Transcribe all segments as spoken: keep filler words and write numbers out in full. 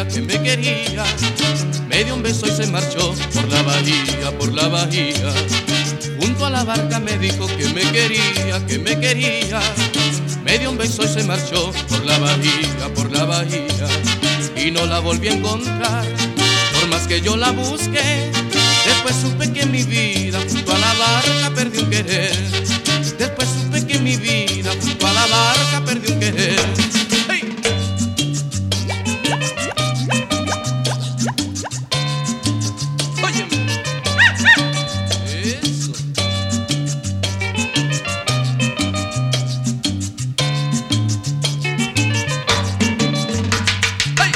quería, que me quería. Me dio un beso y se marchó por la bahía, por la bahía. Junto a la barca me dijo que me quería, que me quería. Me dio un beso y se marchó por la bahía, por la bahía. Y no la volví a encontrar, por más que yo la busqué. Después supe que mi vida junto a la barca perdí un querer. Después supe que mi vida junto a la barca perdí un querer. ¡Hey! Óyeme. Eso. ¡Hey!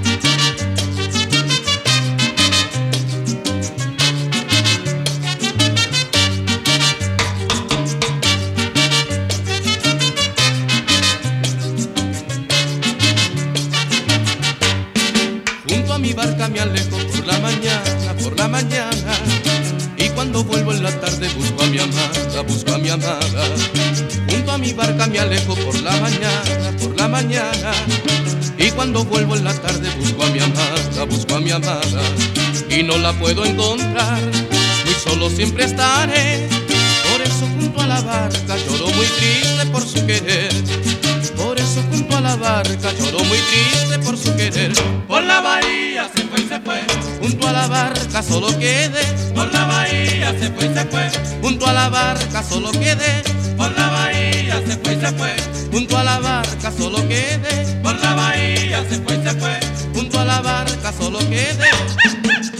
Junto a mi barca me alejo por la mañana, por la mañana. Y cuando vuelvo en la tarde busco a mi amada, busco a mi amada. Junto a mi barca me alejo por la mañana, por la mañana. Y cuando vuelvo en la tarde busco a mi amada, busco a mi amada. Y no la puedo encontrar, muy solo siempre estaré. Por eso junto a la barca lloro muy triste por su querer. Por eso junto a la barca lloro muy triste por su querer. Por la bahía se fue y se fue. Junto a la barca solo quedé. Por la bahía se fue y se fue. Junto a la barca solo quedé. Por la bahía se fue y se fue. Junto a la barca solo quedé. Por la bahía se fue y se fue. Junto a la barca solo quedé.